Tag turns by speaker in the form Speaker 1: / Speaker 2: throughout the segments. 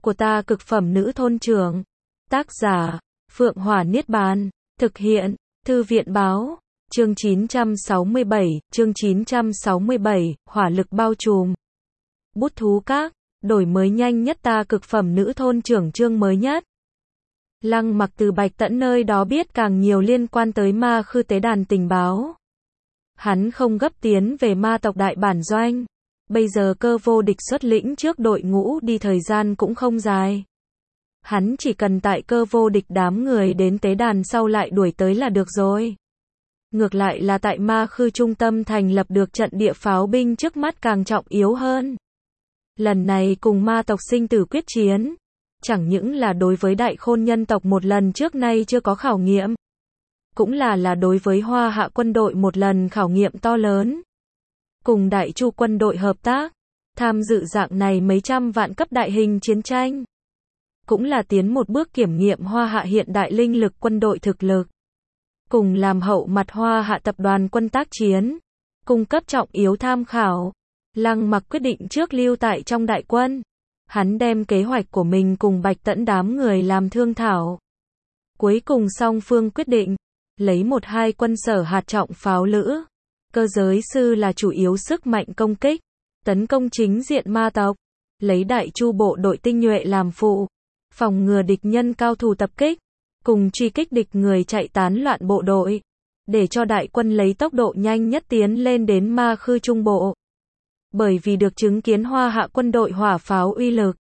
Speaker 1: của ta cực phẩm nữ thôn trưởng. Tác giả, Phượng Hỏa Niết Bàn. Thực hiện, Thư viện Báo. Chương 967, hỏa lực bao trùm. Bút thú các, đổi mới nhanh nhất ta cực phẩm nữ thôn trưởng chương mới nhất. Lăng Mặc từ Bạch Tẫn nơi đó biết càng nhiều liên quan tới Ma Khư tế đàn tình báo. Hắn không gấp tiến về ma tộc đại bản doanh. Bây giờ Cơ Vô Địch xuất lĩnh trước đội ngũ đi thời gian cũng không dài. Hắn chỉ cần tại Cơ Vô Địch đám người đến tế đàn sau lại đuổi tới là được rồi. Ngược lại là tại Ma Khư trung tâm thành lập được trận địa pháo binh trước mắt càng trọng yếu hơn. Lần này cùng ma tộc sinh tử quyết chiến, chẳng những là đối với Đại Khôn nhân tộc một lần trước nay chưa có khảo nghiệm, cũng là đối với Hoa Hạ quân đội một lần khảo nghiệm to lớn. Cùng Đại Chu quân đội hợp tác, tham dự dạng này mấy trăm vạn cấp đại hình chiến tranh, cũng là tiến một bước kiểm nghiệm Hoa Hạ hiện đại linh lực quân đội thực lực. Cùng làm hậu mặt Hoa Hạ tập đoàn quân tác chiến, cung cấp trọng yếu tham khảo. Lăng Mặc quyết định trước lưu tại trong đại quân. Hắn đem kế hoạch của mình cùng Bạch Tẫn đám người làm thương thảo. Cuối cùng song phương quyết định, lấy 1-2 quân sở hạt trọng pháo lữ. Cơ giới sư là chủ yếu sức mạnh công kích, tấn công chính diện ma tộc. Lấy Đại Chu bộ đội tinh nhuệ làm phụ, phòng ngừa địch nhân cao thủ tập kích, cùng truy kích địch người chạy tán loạn bộ đội. Để cho đại quân lấy tốc độ nhanh nhất tiến lên đến Ma Khư trung bộ. Bởi vì được chứng kiến Hoa Hạ quân đội hỏa pháo uy lực.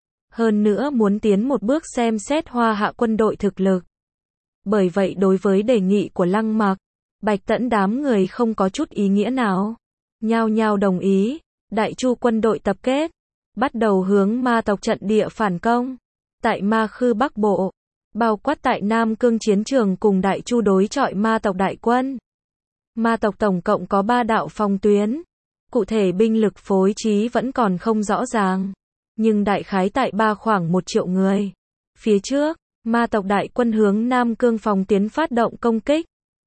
Speaker 1: Hơn nữa muốn tiến một bước xem xét Hoa Hạ quân đội thực lực. Bởi vậy đối với đề nghị của Lăng Mặc, Bạch Tẫn đám người không có chút ý nghĩa nào. Nhao nhao đồng ý, Đại Chu quân đội tập kết, bắt đầu hướng ma tộc trận địa phản công. Tại Ma Khư Bắc Bộ, bao quát tại Nam Cương chiến trường cùng Đại Chu đối chọi ma tộc đại quân. Ma tộc tổng cộng có 3 đạo phòng tuyến. Cụ thể binh lực phối trí vẫn còn không rõ ràng, nhưng đại khái tại khoảng 1 triệu người. Phía trước, ma tộc đại quân hướng Nam Cương phòng tuyến phát động công kích.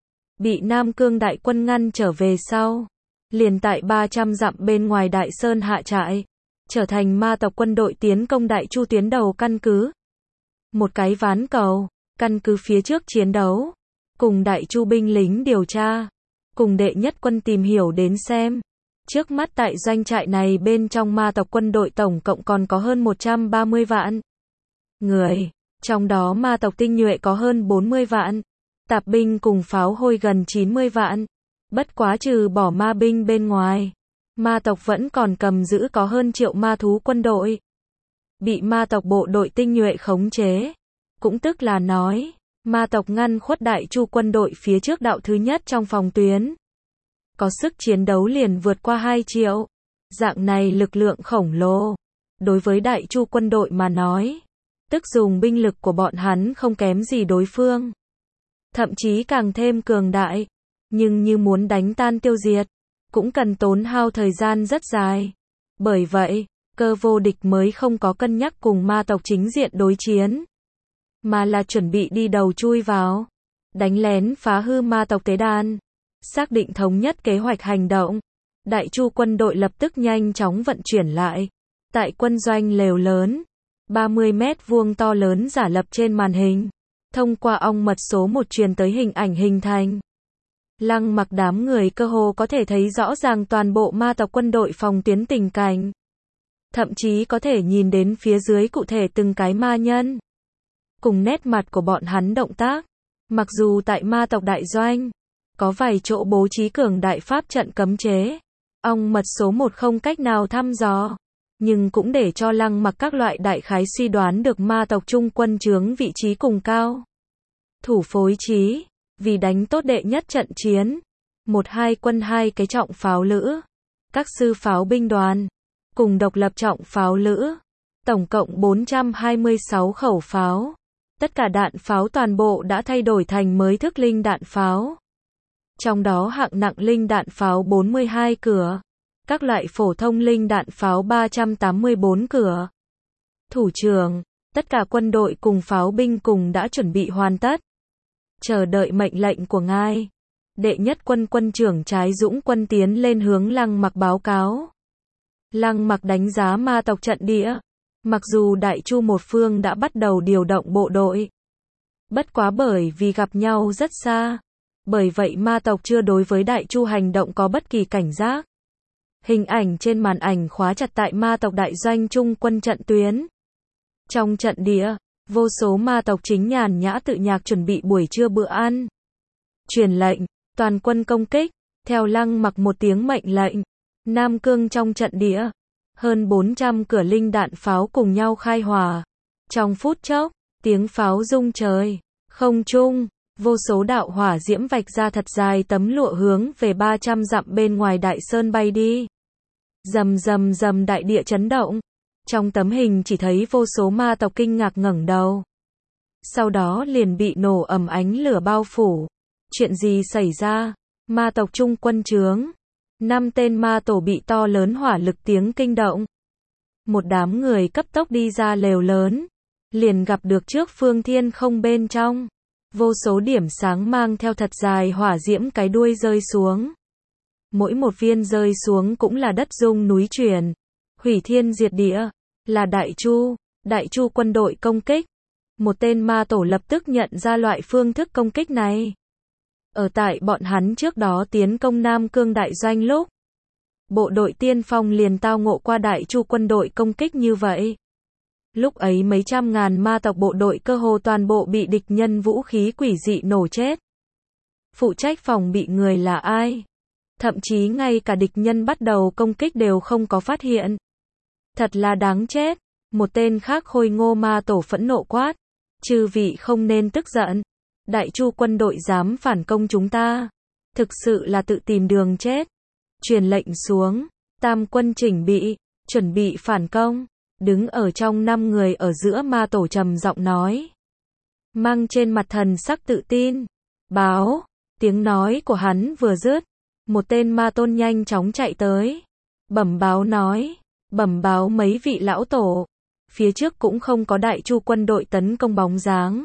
Speaker 1: Bị Nam Cương đại quân ngăn trở về sau. Liền tại 300 dặm bên ngoài Đại Sơn hạ trại, trở thành ma tộc quân đội tiến công Đại Chu tuyến đầu căn cứ. Một cái ván cầu, căn cứ phía trước chiến đấu, cùng Đại Chu binh lính điều tra, cùng đệ nhất quân tìm hiểu đến xem. Trước mắt tại doanh trại này bên trong ma tộc quân đội tổng cộng còn có hơn 130 vạn người, trong đó ma tộc tinh nhuệ có hơn 40 vạn, tạp binh cùng pháo hôi gần 90 vạn. Bất quá trừ bỏ ma binh bên ngoài, ma tộc vẫn còn cầm giữ có hơn triệu ma thú quân đội. Bị ma tộc bộ đội tinh nhuệ khống chế, cũng tức là nói, ma tộc ngăn khuất Đại Chu quân đội phía trước đạo thứ nhất trong phòng tuyến. Có sức chiến đấu liền vượt qua 2 triệu. Dạng này lực lượng khổng lồ. Đối với Đại Chu quân đội mà nói, tức dùng binh lực của bọn hắn không kém gì đối phương. Thậm chí càng thêm cường đại. Nhưng như muốn đánh tan tiêu diệt, cũng cần tốn hao thời gian rất dài. Bởi vậy, Cơ Vô Địch mới không có cân nhắc cùng ma tộc chính diện đối chiến. Mà là chuẩn bị đi đầu chui vào. Đánh lén phá hư ma tộc tế đàn. Xác định thống nhất kế hoạch hành động, Đại Chu quân đội lập tức nhanh chóng vận chuyển lại. Tại quân doanh lều lớn, 30 mét vuông to lớn giả lập trên màn hình, thông qua ong mật số 1 truyền tới hình ảnh hình thành. Lăng Mặc đám người cơ hồ có thể thấy rõ ràng toàn bộ ma tộc quân đội phòng tuyến tình cảnh. Thậm chí có thể nhìn đến phía dưới cụ thể từng cái ma nhân. Cùng nét mặt của bọn hắn động tác. Mặc dù tại ma tộc đại doanh, có vài chỗ bố trí cường đại pháp trận cấm chế. Ong mật số 1 không cách nào thăm dò. Nhưng cũng để cho Lăng Mặc các loại đại khái suy đoán được ma tộc trung quân trướng vị trí cùng cao. Thủ phối trí. Vì đánh tốt đệ nhất trận chiến. 1-2 quân 2 cái trọng pháo lữ. Các sư pháo binh đoàn. Cùng độc lập trọng pháo lữ. Tổng cộng 426 khẩu pháo. Tất cả đạn pháo toàn bộ đã thay đổi thành mới thức linh đạn pháo. Trong đó hạng nặng linh đạn pháo 42 cửa. Các loại phổ thông linh đạn pháo 384 cửa. Thủ trưởng, tất cả quân đội cùng pháo binh cùng đã chuẩn bị hoàn tất. Chờ đợi mệnh lệnh của ngài. Đệ nhất quân quân trưởng Trái Dũng quân tiến lên hướng Lăng Mặc báo cáo. Lăng Mặc đánh giá ma tộc trận địa. Mặc dù Đại Chu một phương đã bắt đầu điều động bộ đội. Bất quá bởi vì gặp nhau rất xa. Bởi vậy ma tộc chưa đối với Đại Chu hành động có bất kỳ cảnh giác. Hình ảnh trên màn ảnh khóa chặt tại ma tộc đại doanh trung quân trận tuyến. Trong trận địa, vô số ma tộc chính nhàn nhã tự nhạc chuẩn bị buổi trưa bữa ăn. Truyền lệnh, toàn quân công kích, theo Lăng Mặc một tiếng mệnh lệnh. Nam Cương trong trận địa, hơn 400 cửa linh đạn pháo cùng nhau khai hỏa. Trong phút chốc, tiếng pháo rung trời, không trung, vô số đạo hỏa diễm vạch ra thật dài tấm lụa hướng về 300 dặm bên ngoài đại sơn bay đi. Rầm rầm rầm đại địa chấn động. Trong tấm hình chỉ thấy vô số ma tộc kinh ngạc ngẩng đầu. Sau đó liền bị nổ ầm ánh lửa bao phủ. Chuyện gì xảy ra? Ma tộc trung quân trướng. 5 tên ma tổ bị to lớn hỏa lực tiếng kinh động. Một đám người cấp tốc đi ra lều lớn. Liền gặp được trước phương thiên không bên trong. Vô số điểm sáng mang theo thật dài hỏa diễm cái đuôi rơi xuống. Mỗi một viên rơi xuống cũng là đất rung núi chuyển. Hủy thiên diệt địa. Là Đại Chu quân đội công kích. Một tên ma tổ lập tức nhận ra loại phương thức công kích này. Ở tại bọn hắn trước đó tiến công Nam Cương đại doanh lúc. Bộ đội tiên phong liền tao ngộ qua Đại Chu quân đội công kích như vậy. Lúc ấy mấy trăm ngàn ma tộc bộ đội cơ hồ toàn bộ bị địch nhân vũ khí quỷ dị nổ chết. Phụ trách phòng bị người là ai? Thậm chí ngay cả địch nhân bắt đầu công kích đều không có phát hiện. Thật là đáng chết. Một tên khác khôi ngô ma tổ phẫn nộ quát. Chư vị không nên tức giận. Đại Chu quân đội dám phản công chúng ta. Thực sự là tự tìm đường chết. Truyền lệnh xuống. Tam quân chỉnh bị. Chuẩn bị phản công. Đứng ở trong 5 người ở giữa ma tổ trầm giọng nói. Mang trên mặt thần sắc tự tin. Báo. Tiếng nói của hắn vừa dứt. Một tên ma tôn nhanh chóng chạy tới. Bẩm báo nói. Bẩm báo mấy vị lão tổ. Phía trước cũng không có Đại Chu quân đội tấn công bóng dáng.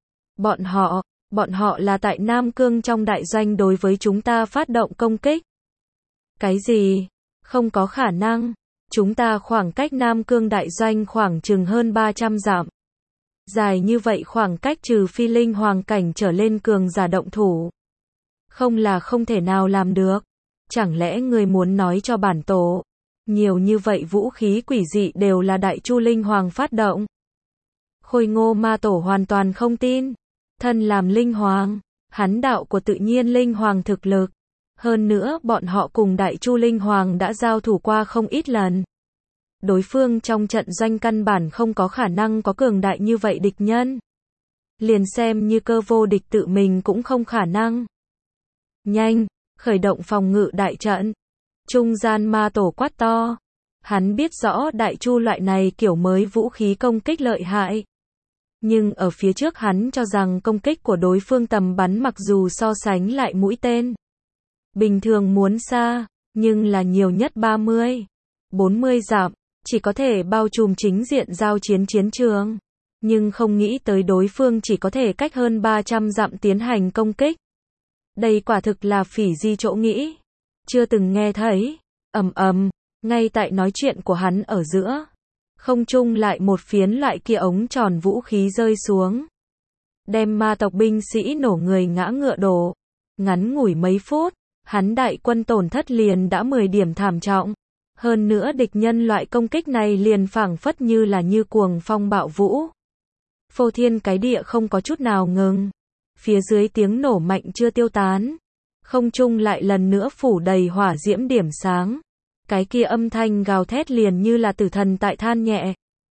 Speaker 1: Bọn họ là tại Nam Cương trong đại doanh đối với chúng ta phát động công kích. Cái gì? Không có khả năng. Chúng ta khoảng cách Nam Cương đại doanh khoảng chừng hơn 300 dặm. Dài như vậy khoảng cách trừ phi linh hoàng cảnh trở lên cường giả động thủ. Không là không thể nào làm được. Chẳng lẽ người muốn nói cho bản tổ? Nhiều như vậy vũ khí quỷ dị đều là Đại Chu linh hoàng phát động. Khôi ngô ma tổ hoàn toàn không tin. Thân làm linh hoàng, hắn đạo của tự nhiên linh hoàng thực lực. Hơn nữa bọn họ cùng Đại Chu linh hoàng đã giao thủ qua không ít lần. Đối phương trong trận doanh căn bản không có khả năng có cường đại như vậy địch nhân. Liền xem như cơ vô địch tự mình cũng không khả năng. Nhanh, khởi động phòng ngự đại trận. Trung gian ma tổ quát to. Hắn biết rõ Đại Chu loại này kiểu mới vũ khí công kích lợi hại. Nhưng ở phía trước hắn cho rằng công kích của đối phương tầm bắn mặc dù so sánh lại mũi tên. Bình thường muốn xa, nhưng là nhiều nhất 30, 40 dặm, chỉ có thể bao trùm chính diện giao chiến chiến trường. Nhưng không nghĩ tới đối phương chỉ có thể cách hơn 300 dặm tiến hành công kích. Đây quả thực là phỉ di chỗ nghĩ. Chưa từng nghe thấy. Ầm ầm, ngay tại nói chuyện của hắn ở giữa. Không trung lại một phiến loại kia ống tròn vũ khí rơi xuống. Đem ma tộc binh sĩ nổ người ngã ngựa đổ. Ngắn ngủi mấy phút, hắn đại quân tổn thất liền đã 10 điểm thảm trọng. Hơn nữa địch nhân loại công kích này liền phảng phất như là như cuồng phong bạo vũ. Phô thiên cái địa không có chút nào ngừng. Phía dưới tiếng nổ mạnh chưa tiêu tán. Không trung lại lần nữa phủ đầy hỏa diễm điểm sáng. Cái kia âm thanh gào thét liền như là tử thần tại than nhẹ.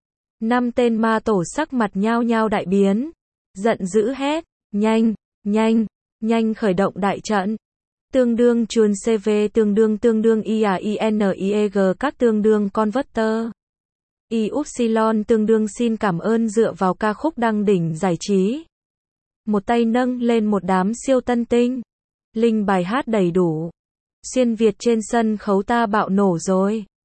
Speaker 1: 5 tên ma tổ sắc mặt nhao nhao đại biến. Giận dữ hét. Nhanh, nhanh, nhanh khởi động đại trận. Tương đương chuồn CV tương đương IAINIEG các tương đương converter. YY tương đương xin cảm ơn dựa vào ca khúc đăng đỉnh giải trí. Một tay nâng lên một đám siêu tân tinh. Linh bài hát đầy đủ. Xuyên Việt trên sân khấu ta bạo nổ rồi.